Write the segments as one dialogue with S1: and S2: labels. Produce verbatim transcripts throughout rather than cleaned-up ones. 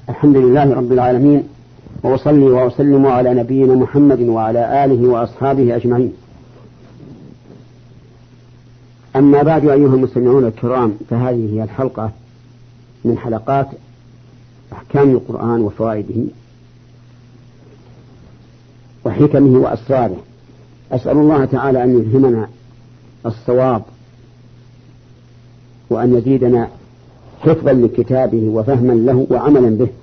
S1: الحمد لله رب العالمين، وأصلي وأسلم على نبينا محمد وعلى آله وأصحابه أجمعين. أما بعد، أيها المستمعون الكرام، فهذه هي الحلقة من حلقات أحكام القرآن وفوائده وحكمه وأسراره. أسأل الله تعالى أن يلهمنا الصواب، وأن يزيدنا حفظا لكتابه وفهما له وعملا به.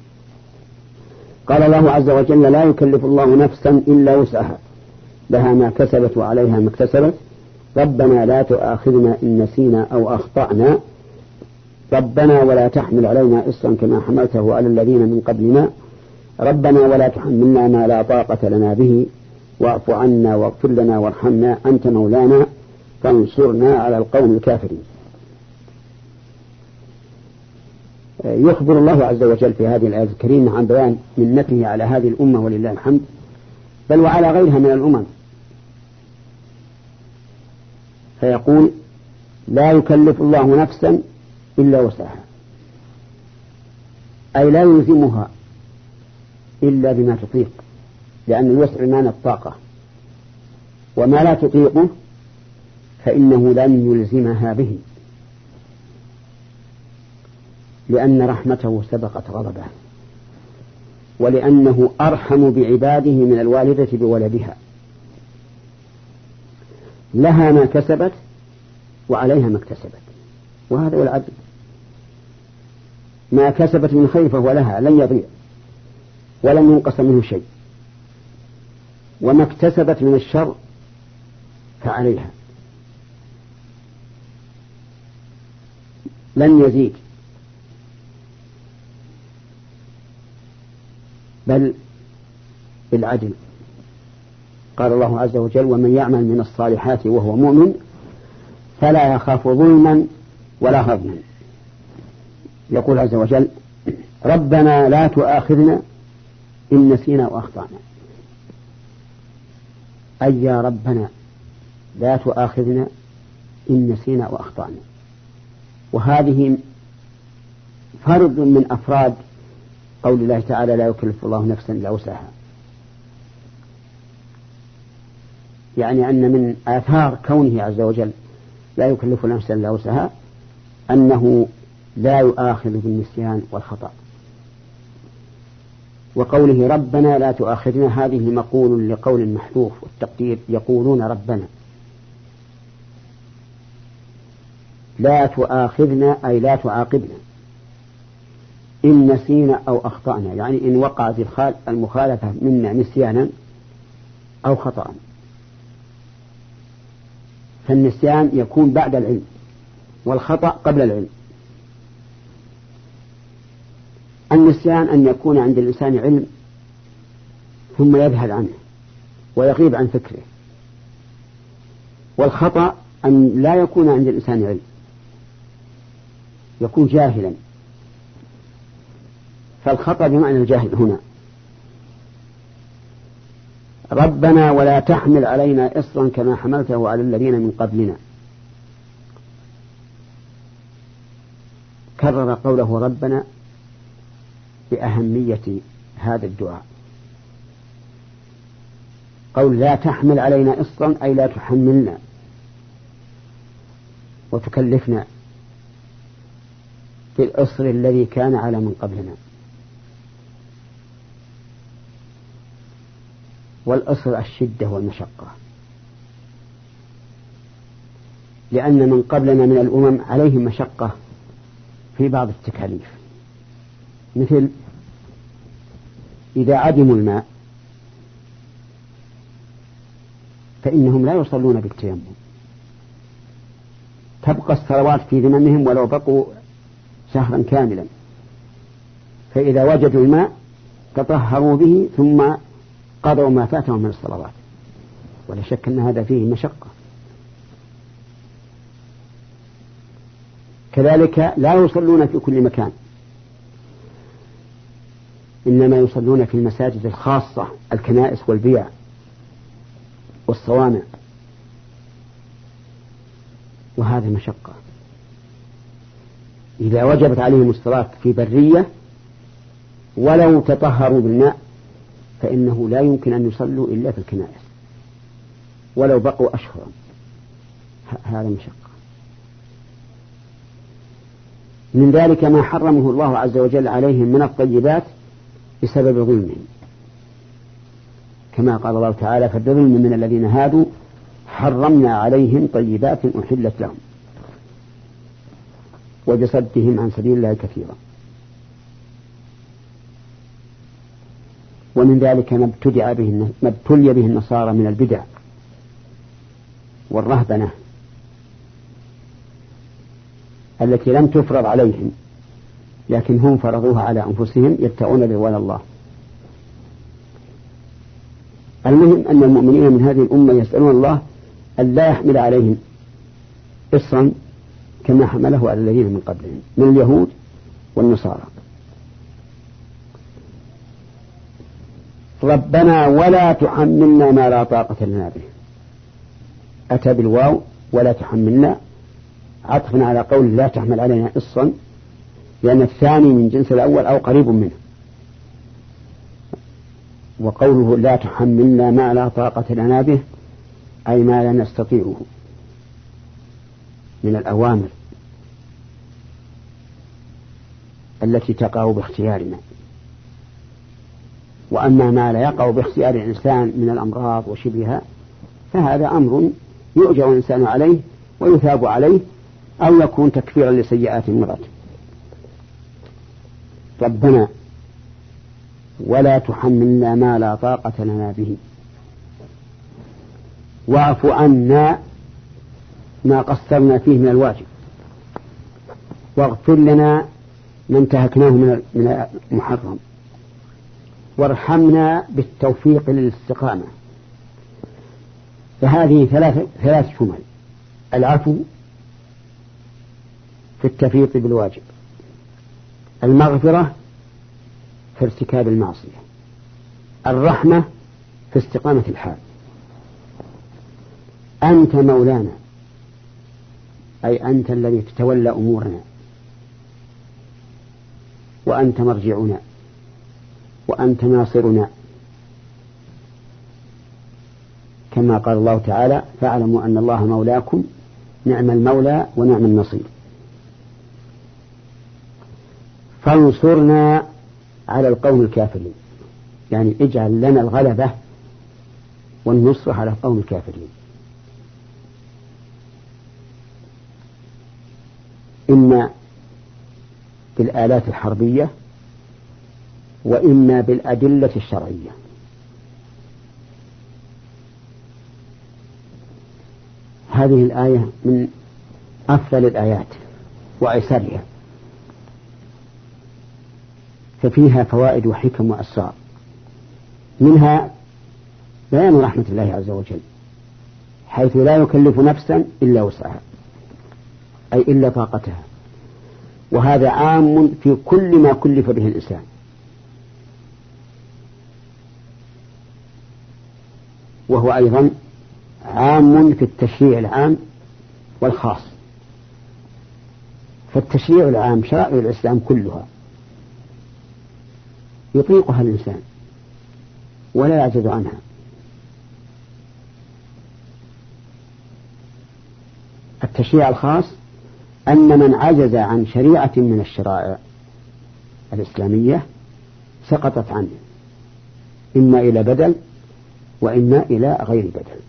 S1: قال الله عز وجل: لا يكلف الله نفسا إلا وسعها، لها ما كسبت وعليها ما اكتسبت، ربنا لا تؤاخذنا إن نسينا أو أخطأنا، ربنا ولا تحمل علينا إصرا كما حملته على الذين من قبلنا، ربنا ولا تحملنا ما لا طاقة لنا به، واعف عنا واغفر لنا وارحمنا أنت مولانا فانصرنا على القوم الكافرين. يخبر الله عز وجل في هذه الآية الكريمة عن بيان منته على هذه الأمة ولله الحمد، بل وعلى غيرها من الأمم، فيقول: لا يكلف الله نفسا إلا وسعها، أي لا يلزمها إلا بما تطيق، لأن الوسع معنى الطاقة، وما لا تطيقه فإنه لن يلزمها به، لأن رحمته سبقت غضبه، ولأنه أرحم بعباده من الوالدة بولدها. لها ما كسبت وعليها ما اكتسبت، وهذا هو العدل. ما كسبت من خير فهو لها، لن يضيع ولن ينقص منه شيء، وما اكتسبت من الشر فعليها، لن يزيد بل بالعدل. قال الله عز وجل: ومن يعمل من الصالحات وهو مؤمن فلا يخاف ظلما ولا هضما. يقول عز وجل: ربنا لا تؤاخذنا إن نسينا وأخطأنا، أي يا ربنا لا تؤاخذنا إن نسينا وأخطأنا. وهذه فرد من أفراد قول الله تعالى: لا يكلف الله نفسا إلا وسعها، يعني أن من آثار كونه عز وجل لا يكلف نفسا إلا وسعها أنه لا يؤاخذ بالنسيان والخطأ. وقوله ربنا لا تؤاخذنا هذه مقول لقول محذوف، والتقدير يقولون ربنا لا تؤاخذنا أي لا تعاقبنا إن نسينا أو أخطأنا، يعني إن وقعت المخالفة منا نسيانا أو خطأ. فالنسيان يكون بعد العلم، والخطأ قبل العلم. النسيان أن يكون عند الإنسان علم ثم يذهل عنه ويغيب عن فكره، والخطأ أن لا يكون عند الإنسان علم، يكون جاهلا. فالخطأ بمعنى الجاهل هنا. ربنا ولا تحمل علينا إصرا كما حملته على الذين من قبلنا. كرر قوله ربنا بأهمية هذا الدعاء. قول لا تحمل علينا إصرا أي لا تحملنا وتكلفنا في الإصر الذي كان على من قبلنا. والأصل الشدة والمشقة، لأن من قبلنا من الأمم عليهم مشقة في بعض التكاليف، مثل إذا عدموا الماء فإنهم لا يصلون بالتيمم، تبقى الصلوات في ذممهم ولو بقوا شهرا كاملا، فإذا وجدوا الماء تطهروا به ثم قضوا ما فاتهم من الصلوات، ولا شك أن هذا فيه مشقة. كذلك لا يصلون في كل مكان، إنما يصلون في المساجد الخاصة، الكنائس والبيع والصوامع، وهذا مشقة. إذا وجبت عليهم الصلاة في برية ولو تطهروا بالماء فإنه لا يمكن أن يصلوا إلا في الكنائس ولو بقوا أشهرا. هذا مشقة. من ذلك ما حرمه الله عز وجل عليهم من الطيبات بسبب ظلمهم، كما قال الله تعالى: فبظلم من الذين هادوا حرمنا عليهم طيبات أحلت لهم وبصدهم عن سبيل الله كثيرا. ومن ذلك ما ابتدع به ما ابتلي به النصارى من البدع والرهبنة التي لم تفرض عليهم لكن هم فرضوها على أنفسهم يبتغون رضوان الله. المهم أن المؤمنين من هذه الأمة يسألون الله أن لا يحمل عليهم إصرا كما حمله على الذين من قبلهم من اليهود والنصارى. ربنا ولا تحملنا ما لا طاقة لنا به. أتى بالواو ولا تحملنا عطفا على قول لا تحمل علينا إصرا، لأن الثاني من جنس الأول أو قريب منه. وقوله لا تحملنا ما لا طاقة لنا به أي ما لا نستطيعه من الأوامر التي تقع باختيارنا. وأما ما لا يقع باختيار الإنسان من الأمراض وشبهها فهذا أمر يؤجر الإنسان عليه ويثاب عليه أو يكون تكفيرا لسيئات مرات. ربنا ولا تحملنا ما لا طاقة لنا به واعف عنا ما قصرنا فيه من الواجب واغفر لنا ما انتهكناه من المحرم وارحمنا بالتوفيق للاستقامة. فهذه ثلاث ثلاث شمل: العفو في التفريط بالواجب، المغفرة في ارتكاب المعصية، الرحمة في استقامة الحال. أنت مولانا أي أنت الذي تتولى أمورنا، وأنت مرجعنا، وأنت ناصرنا، كما قال الله تعالى: فاعلموا أن الله مولاكم نعم المولى ونعم النصير. فانصرنا على القوم الكافرين، يعني اجعل لنا الغلبة والنصر على القوم الكافرين، إما بالآلات الحربية وإما بالأدلة الشرعية. هذه الآية من أفضل الآيات وأيسرها، ففيها فوائد وحكم وأسرار. منها بيان رحمة الله عز وجل، حيث لا يكلف نفسا إلا وسعها أي إلا طاقتها، وهذا عام في كل ما كلف به الإنسان. وهو أيضا عام في التشريع العام والخاص. فالتشريع العام شرائع الإسلام كلها يطيقها الإنسان ولا يعجز عنها. التشريع الخاص أن من عجز عن شريعة من الشرائع الإسلامية سقطت عنه، إما إلى بدل وإما إلى غير بدل.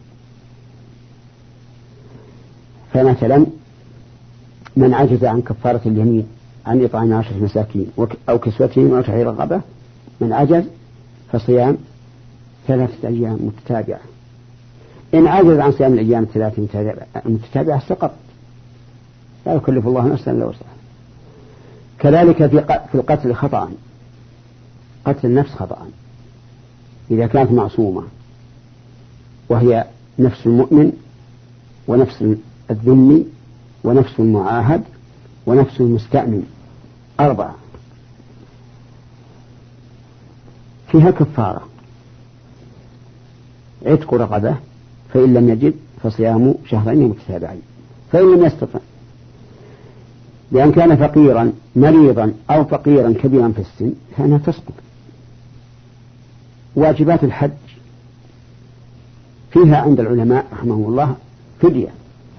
S1: فمثلا من عجز عن كفارة اليمين عن إطعام عشرة مساكين أو كسوتهم أو تحرير رقبة، من عجز فصيام ثلاثة أيام متتابعة. إن عجز عن صيام الأيام الثلاثة متتابعة سقط، لا يكلف الله نفسا إلا وسعها. كذلك في القتل خطأ، قتل النفس خطأ إذا كانت معصومة، وهي نفس المؤمن ونفس الذمي ونفس المعاهد ونفس المستأمن، أربعة. فيها كفارة: عتق رقبة، فإن لم يجد فصيام شهرين متتابعين، فإن لم يستطع لأن كان فقيرا مريضا أو فقيرا كبيرا في السن فإنها تسقط. واجبات الحج فيها عند العلماء رحمهم الله فدية،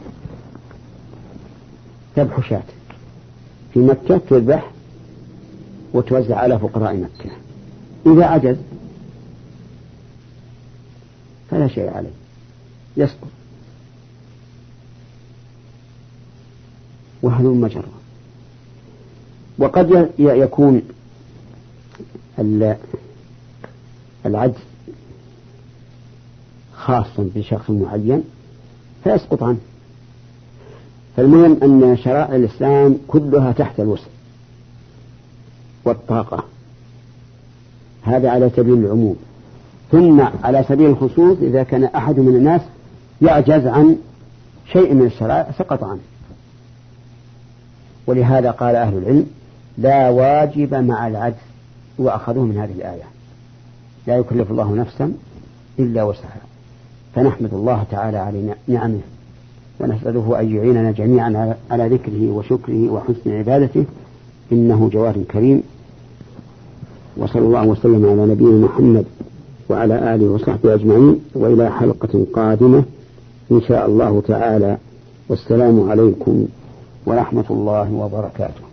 S1: ذبح شاة في مكة تذبح وتوزع على فقراء مكة. إذا عجز فلا شيء عليه يسقط. وهلم مجرى. وقد يكون العجز خاصا بشخص معين فيسقط عنه. فالمهم أن شرائع الإسلام كلها تحت الوسع والطاقة، هذا على سبيل العموم. ثم على سبيل الخصوص إذا كان أحد من الناس يعجز عن شيء من الشرائع سقط عنه. ولهذا قال أهل العلم لا واجب مع العجز، وأخذوه من هذه الآية لا يكلف الله نفسا إلا وسعها. فنحمد الله تعالى على نعمه ونسأله أن يعيننا جميعا على ذكره وشكره وحسن عبادته، إنه جواد كريم. وصلى الله وسلم على نبينا محمد وعلى آله وصحبه أجمعين، وإلى حلقة قادمة إن شاء الله تعالى، والسلام عليكم ورحمة الله وبركاته.